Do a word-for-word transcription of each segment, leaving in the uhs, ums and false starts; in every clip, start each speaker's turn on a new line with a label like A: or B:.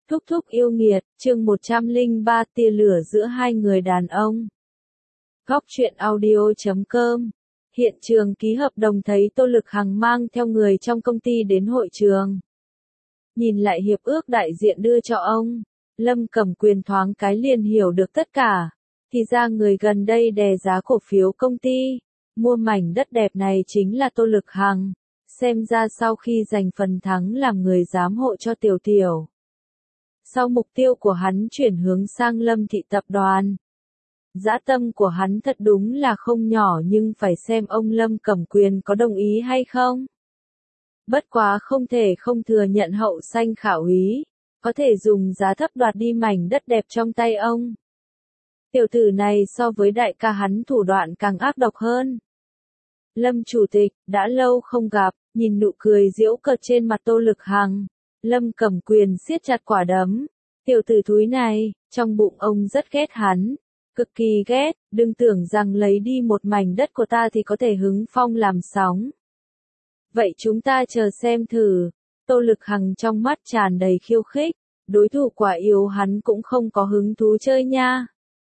A: Thúc thúc yêu nghiệt, chương một trăm lẻ ba tia lửa giữa hai người đàn ông. Góc truyện audio chấm com. Hiện trường ký hợp đồng thấy Tô Lực Hằng mang theo người trong công ty đến hội trường. Nhìn lại hiệp ước đại diện đưa cho ông, Lâm Cẩm Quyền thoáng cái liền hiểu được tất cả. Thì ra người gần đây đè giá cổ phiếu công ty, mua mảnh đất đẹp này chính là Tô Lực Hằng. Xem ra sau khi giành phần thắng làm người giám hộ cho Tiểu Tiểu. Sau mục tiêu của hắn chuyển hướng sang Lâm thị tập đoàn. Dã tâm của hắn thật đúng là không nhỏ nhưng phải xem ông Lâm Cẩm Quyền có đồng ý hay không. Bất quá không thể không thừa nhận hậu sanh khảo úy, có thể dùng giá thấp đoạt đi mảnh đất đẹp trong tay ông. Tiểu tử này so với đại ca hắn thủ đoạn càng ác độc hơn. Lâm chủ tịch, đã lâu không gặp, nhìn nụ cười giễu cợt trên mặt Tô Lực Hằng. Lâm Cẩm Quyền siết chặt quả đấm. Tiểu tử thúi này, trong bụng ông rất ghét hắn. Cực kỳ ghét, đừng tưởng rằng lấy đi một mảnh đất của ta thì có thể hứng phong làm sóng. Vậy chúng ta chờ xem thử. Tô Lực Hằng trong mắt tràn đầy khiêu khích. Đối thủ quả yếu hắn cũng không có hứng thú chơi nha.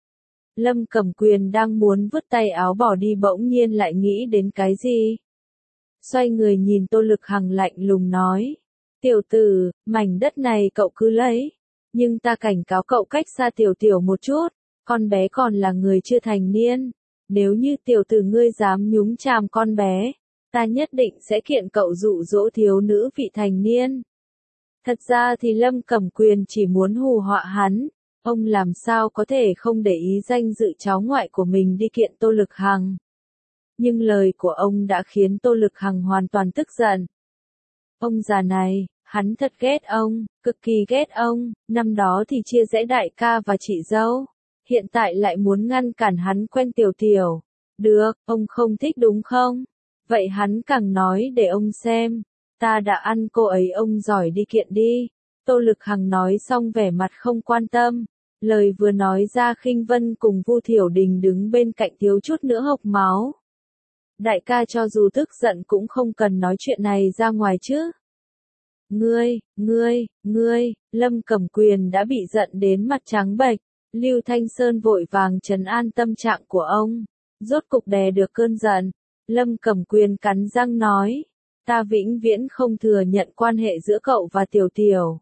A: Lâm Cẩm Quyền đang muốn vứt tay áo bỏ đi bỗng nhiên lại nghĩ đến cái gì. Xoay người nhìn Tô Lực Hằng lạnh lùng nói. Tiểu tử, mảnh đất này cậu cứ lấy. Nhưng ta cảnh cáo cậu cách xa Tiểu Tiểu một chút. Con bé còn là người chưa thành niên. Nếu như tiểu tử ngươi dám nhúng chàm con bé, ta nhất định sẽ kiện cậu dụ dỗ thiếu nữ vị thành niên. Thật ra thì Lâm Cẩm Quyền chỉ muốn hù họa hắn. Ông làm sao có thể không để ý danh dự cháu ngoại của mình đi kiện Tô Lực Hằng. Nhưng lời của ông đã khiến Tô Lực Hằng hoàn toàn tức giận. Ông già này, hắn thật ghét ông, cực kỳ ghét ông, năm đó thì chia rẽ đại ca và chị dâu. Hiện tại lại muốn ngăn cản hắn quen Tiểu Tiểu. Được, ông không thích đúng không? Vậy hắn càng nói để ông xem. Ta đã ăn cô ấy, ông giỏi đi kiện đi. Tô Lực Hằng nói xong vẻ mặt không quan tâm. Lời vừa nói ra Khinh Vân cùng Vu Thiểu Đình đứng bên cạnh thiếu chút nữa hộc máu. Đại ca cho dù tức giận cũng không cần nói chuyện này ra ngoài chứ. Ngươi, ngươi, ngươi, Lâm Cẩm Quyền đã bị giận đến mặt trắng bệch. Lưu Thanh Sơn vội vàng trấn an tâm trạng của ông. Rốt cục đè được cơn giận. Lâm Cẩm Quyền cắn răng nói. Ta vĩnh viễn không thừa nhận quan hệ giữa cậu và Tiểu Tiểu.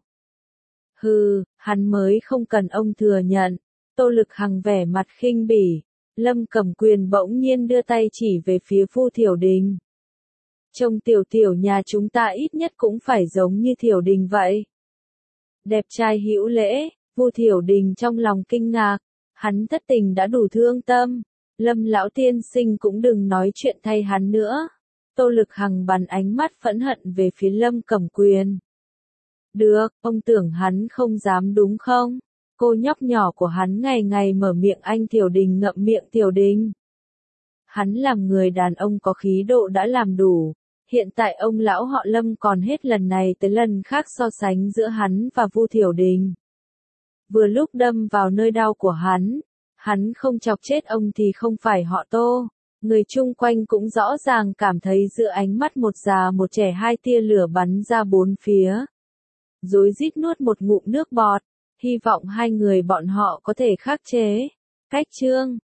A: Hừ, hắn mới không cần ông thừa nhận. Tô Lực Hằng vẻ mặt khinh bỉ. Lâm Cẩm Quyền bỗng nhiên đưa tay chỉ về phía Vu Thiểu Đình. Trông Tiểu Tiểu nhà chúng ta ít nhất cũng phải giống như Thiểu Đình vậy. Đẹp trai hữu lễ, Vu Thiểu Đình trong lòng kinh ngạc. Hắn thất tình đã đủ thương tâm. Lâm lão tiên sinh cũng đừng nói chuyện thay hắn nữa. Tô Lực Hằng bắn ánh mắt phẫn hận về phía Lâm Cẩm Quyền. Được, ông tưởng hắn không dám đúng không? Cô nhóc nhỏ của hắn ngày ngày mở miệng anh Thiểu Đình ngậm miệng Thiểu Đình. Hắn làm người đàn ông có khí độ đã làm đủ. Hiện tại ông lão họ Lâm còn hết lần này tới lần khác so sánh giữa hắn và Vu Thiểu Đình. Vừa lúc đâm vào nơi đau của hắn. Hắn không chọc chết ông thì không phải họ Tô. Người chung quanh cũng rõ ràng cảm thấy giữa ánh mắt một già một trẻ hai tia lửa bắn ra bốn phía. Rối rít nuốt một ngụm nước bọt. Hy vọng hai người bọn họ có thể khắc chế. Cách chương